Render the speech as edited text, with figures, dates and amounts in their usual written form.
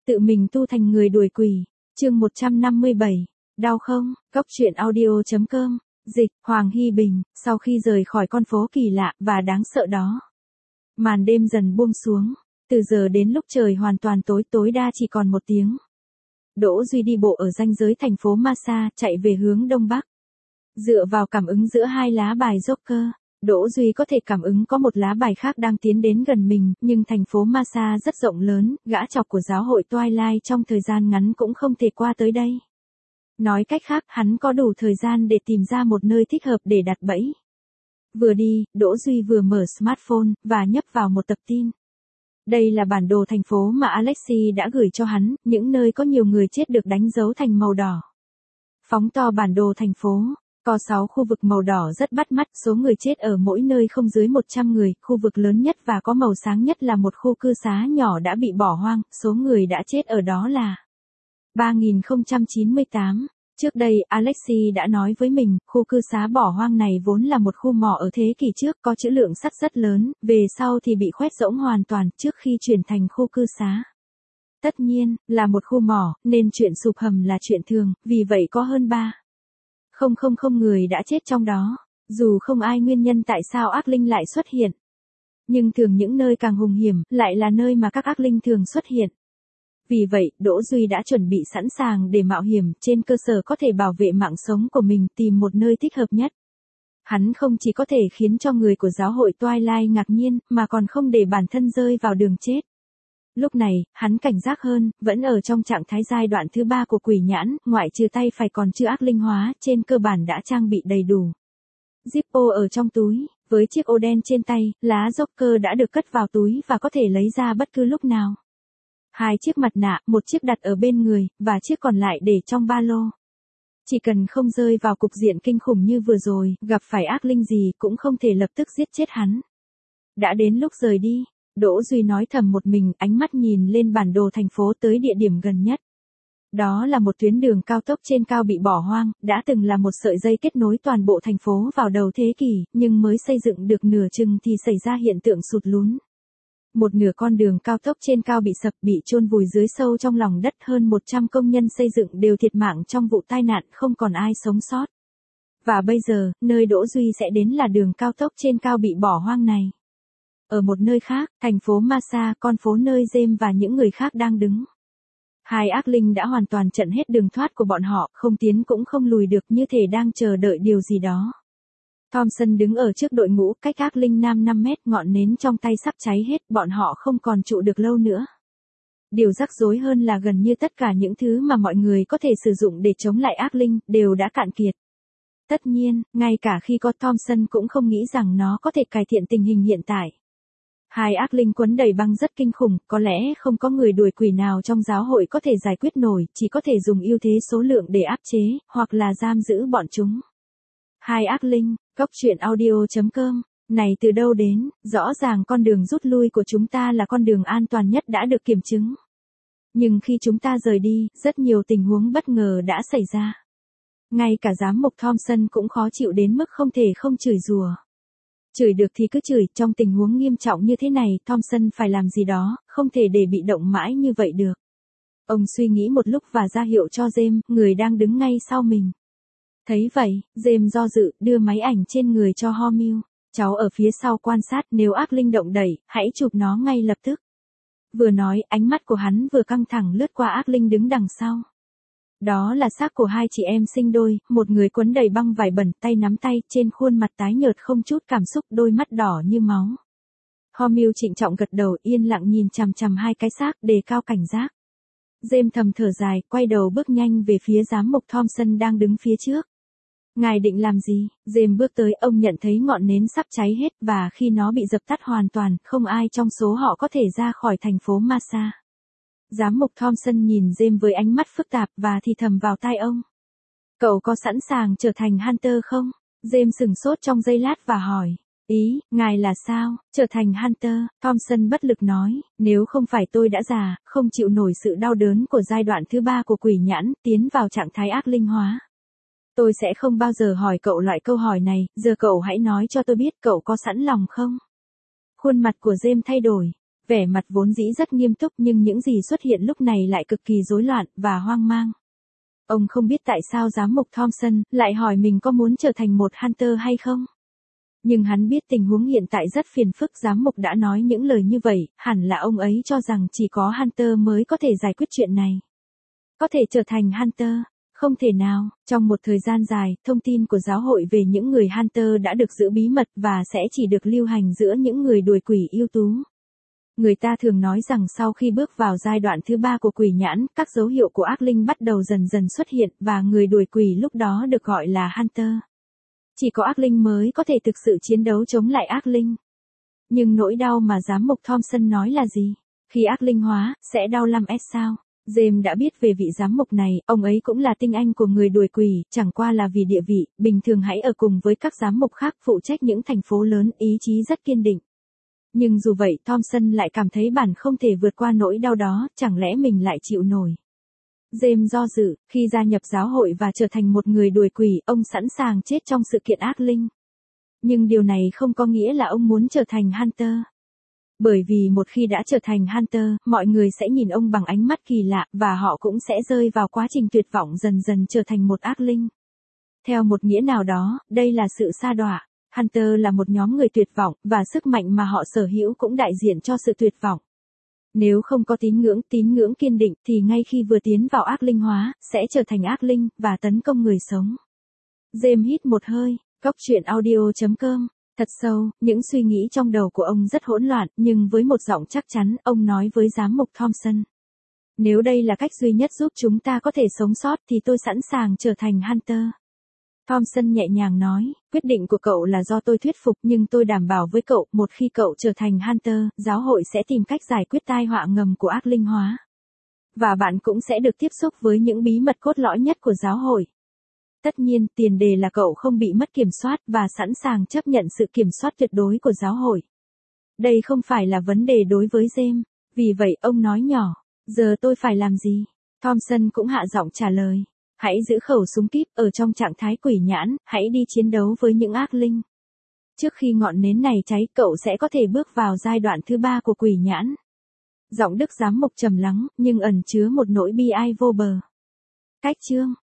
Tự mình tu thành người đuổi quỷ. Chương 157. Đau không? Cốc truyện audio.com. Dịch, Hoàng Hy Bình, sau khi rời khỏi con phố kỳ lạ và đáng sợ đó. Màn đêm dần buông xuống, từ giờ đến lúc trời hoàn toàn tối, tối đa chỉ còn 1 tiếng. Đỗ Duy đi bộ ở ranh giới thành phố Masa, chạy về hướng đông bắc. Dựa vào cảm ứng giữa 2 lá bài Joker, Đỗ Duy có thể cảm ứng có một lá bài khác đang tiến đến gần mình, nhưng thành phố Masa rất rộng lớn, gã chọc của giáo hội Twilight trong thời gian ngắn cũng không thể qua tới đây. Nói cách khác, hắn có đủ thời gian để tìm ra một nơi thích hợp để đặt bẫy. Vừa đi, Đỗ Duy vừa mở smartphone, và nhấp vào một tập tin. Đây là bản đồ thành phố mà Alexi đã gửi cho hắn, những nơi có nhiều người chết được đánh dấu thành màu đỏ. Phóng to bản đồ thành phố, có 6 khu vực màu đỏ rất bắt mắt, số người chết ở mỗi nơi không dưới 100 người, khu vực lớn nhất và có màu sáng nhất là một khu cư xá nhỏ đã bị bỏ hoang, số người đã chết ở đó là 3098. Trước đây, Alexi đã nói với mình, khu cư xá bỏ hoang này vốn là một khu mỏ ở thế kỷ trước, có trữ lượng sắt rất lớn, về sau thì bị khoét rỗng hoàn toàn trước khi chuyển thành khu cư xá. Tất nhiên, là một khu mỏ, nên chuyện sụp hầm là chuyện thường, vì vậy có hơn 3,000 người đã chết trong đó, dù không ai nguyên nhân tại sao ác linh lại xuất hiện. Nhưng thường những nơi càng hung hiểm, lại là nơi mà các ác linh thường xuất hiện. Vì vậy, Đỗ Duy đã chuẩn bị sẵn sàng để mạo hiểm, trên cơ sở có thể bảo vệ mạng sống của mình, tìm một nơi thích hợp nhất. Hắn không chỉ có thể khiến cho người của giáo hội Twilight ngạc nhiên, mà còn không để bản thân rơi vào đường chết. Lúc này, hắn cảnh giác hơn, vẫn ở trong trạng thái giai đoạn thứ 3 của quỷ nhãn, ngoại trừ tay phải còn chưa ác linh hóa, trên cơ bản đã trang bị đầy đủ. Zippo ở trong túi, với chiếc ô đen trên tay, lá Joker đã được cất vào túi và có thể lấy ra bất cứ lúc nào. 2 chiếc mặt nạ, một chiếc đặt ở bên người, và chiếc còn lại để trong ba lô. Chỉ cần không rơi vào cục diện kinh khủng như vừa rồi, gặp phải ác linh gì cũng không thể lập tức giết chết hắn. Đã đến lúc rời đi, Đỗ Duy nói thầm một mình, ánh mắt nhìn lên bản đồ thành phố tới địa điểm gần nhất. Đó là một tuyến đường cao tốc trên cao bị bỏ hoang, đã từng là một sợi dây kết nối toàn bộ thành phố vào đầu thế kỷ, nhưng mới xây dựng được nửa chừng thì xảy ra hiện tượng sụt lún. Một nửa con đường cao tốc trên cao bị sập, bị chôn vùi dưới sâu trong lòng đất, hơn 100 công nhân xây dựng đều thiệt mạng trong vụ tai nạn, không còn ai sống sót. Và bây giờ, nơi Đỗ Duy sẽ đến là đường cao tốc trên cao bị bỏ hoang này. Ở một nơi khác, thành phố Masa, con phố nơi James và những người khác đang đứng. 2 ác linh đã hoàn toàn chặn hết đường thoát của bọn họ, không tiến cũng không lùi được, như thể đang chờ đợi điều gì đó. Thompson đứng ở trước đội ngũ, cách ác linh nam 5 mét, ngọn nến trong tay sắp cháy hết, bọn họ không còn trụ được lâu nữa. Điều rắc rối hơn là gần như tất cả những thứ mà mọi người có thể sử dụng để chống lại ác linh, đều đã cạn kiệt. Tất nhiên, ngay cả khi có Thompson cũng không nghĩ rằng nó có thể cải thiện tình hình hiện tại. 2 ác linh quấn đầy băng rất kinh khủng, có lẽ không có người đuổi quỷ nào trong giáo hội có thể giải quyết nổi, chỉ có thể dùng ưu thế số lượng để áp chế, hoặc là giam giữ bọn chúng. 2 ác linh, Cốc truyện audio.com, này từ đâu đến, rõ ràng con đường rút lui của chúng ta là con đường an toàn nhất đã được kiểm chứng. Nhưng khi chúng ta rời đi, rất nhiều tình huống bất ngờ đã xảy ra. Ngay cả giám mục Thompson cũng khó chịu đến mức không thể không chửi rủa. Chửi được thì cứ chửi, trong tình huống nghiêm trọng như thế này, Thompson phải làm gì đó, không thể để bị động mãi như vậy được. Ông suy nghĩ một lúc và ra hiệu cho James, người đang đứng ngay sau mình. Thấy vậy, James do dự, đưa máy ảnh trên người cho Hormel. Cháu ở phía sau quan sát, nếu ác linh động đẩy, hãy chụp nó ngay lập tức. Vừa nói, ánh mắt của hắn vừa căng thẳng lướt qua ác linh đứng đằng sau. Đó là xác của 2 chị em sinh đôi, một người quấn đầy băng vải bẩn, tay nắm tay, trên khuôn mặt tái nhợt không chút cảm xúc, đôi mắt đỏ như máu. Hormel trịnh trọng gật đầu, yên lặng nhìn chằm chằm 2 cái xác, đề cao cảnh giác. James thầm thở dài, quay đầu bước nhanh về phía giám mục Thompson đang đứng phía trước. Ngài định làm gì? James bước tới, ông nhận thấy ngọn nến sắp cháy hết, và khi nó bị dập tắt hoàn toàn, không ai trong số họ có thể ra khỏi thành phố Masa. Giám mục Thompson nhìn James với ánh mắt phức tạp và thì thầm vào tai ông. Cậu có sẵn sàng trở thành Hunter không? James sửng sốt trong giây lát và hỏi. Ý, ngài là sao? Trở thành Hunter? Thompson bất lực nói, nếu không phải tôi đã già, không chịu nổi sự đau đớn của giai đoạn thứ 3 của quỷ nhãn, tiến vào trạng thái ác linh hóa. Tôi sẽ không bao giờ hỏi cậu loại câu hỏi này, giờ cậu hãy nói cho tôi biết cậu có sẵn lòng không? Khuôn mặt của James thay đổi. Vẻ mặt vốn dĩ rất nghiêm túc nhưng những gì xuất hiện lúc này lại cực kỳ rối loạn và hoang mang. Ông không biết tại sao giám mục Thompson lại hỏi mình có muốn trở thành một Hunter hay không. Nhưng hắn biết tình huống hiện tại rất phiền phức, giám mục đã nói những lời như vậy, hẳn là ông ấy cho rằng chỉ có Hunter mới có thể giải quyết chuyện này. Có thể trở thành Hunter? Không thể nào. Trong một thời gian dài, thông tin của giáo hội về những người Hunter đã được giữ bí mật và sẽ chỉ được lưu hành giữa những người đuổi quỷ ưu tú. Người ta thường nói rằng sau khi bước vào giai đoạn thứ 3 của quỷ nhãn, các dấu hiệu của ác linh bắt đầu dần dần xuất hiện và người đuổi quỷ lúc đó được gọi là Hunter. Chỉ có ác linh mới có thể thực sự chiến đấu chống lại ác linh. Nhưng nỗi đau mà giám mục Thompson nói là gì? Khi ác linh hóa, sẽ đau 5S sao? James đã biết về vị giám mục này, ông ấy cũng là tinh anh của người đuổi quỷ, chẳng qua là vì địa vị, bình thường hãy ở cùng với các giám mục khác phụ trách những thành phố lớn, ý chí rất kiên định. Nhưng dù vậy Thompson lại cảm thấy bản không thể vượt qua nỗi đau đó, chẳng lẽ mình lại chịu nổi. James do dự, khi gia nhập giáo hội và trở thành một người đuổi quỷ, ông sẵn sàng chết trong sự kiện ác linh. Nhưng điều này không có nghĩa là ông muốn trở thành Hunter. Bởi vì một khi đã trở thành Hunter, mọi người sẽ nhìn ông bằng ánh mắt kỳ lạ, và họ cũng sẽ rơi vào quá trình tuyệt vọng dần dần trở thành một ác linh. Theo một nghĩa nào đó, đây là sự sa đọa. Hunter là một nhóm người tuyệt vọng, và sức mạnh mà họ sở hữu cũng đại diện cho sự tuyệt vọng. Nếu không có tín ngưỡng kiên định, thì ngay khi vừa tiến vào ác linh hóa, sẽ trở thành ác linh, và tấn công người sống. James hít một hơi, goctruyện.audio.com. Thật sâu, những suy nghĩ trong đầu của ông rất hỗn loạn, nhưng với một giọng chắc chắn, ông nói với giám mục Thompson. Nếu đây là cách duy nhất giúp chúng ta có thể sống sót thì tôi sẵn sàng trở thành Hunter. Thompson nhẹ nhàng nói, quyết định của cậu là do tôi thuyết phục, nhưng tôi đảm bảo với cậu, một khi cậu trở thành Hunter, giáo hội sẽ tìm cách giải quyết tai họa ngầm của ác linh hóa. Và bạn cũng sẽ được tiếp xúc với những bí mật cốt lõi nhất của giáo hội. Tất nhiên, tiền đề là cậu không bị mất kiểm soát và sẵn sàng chấp nhận sự kiểm soát tuyệt đối của giáo hội. Đây không phải là vấn đề đối với James. Vì vậy, ông nói nhỏ, giờ tôi phải làm gì? Thompson cũng hạ giọng trả lời. Hãy giữ khẩu súng kíp, ở trong trạng thái quỷ nhãn, hãy đi chiến đấu với những ác linh. Trước khi ngọn nến này cháy, cậu sẽ có thể bước vào giai đoạn thứ 3 của quỷ nhãn. Giọng Đức giám mục trầm lắng, nhưng ẩn chứa một nỗi bi ai vô bờ. Cách chương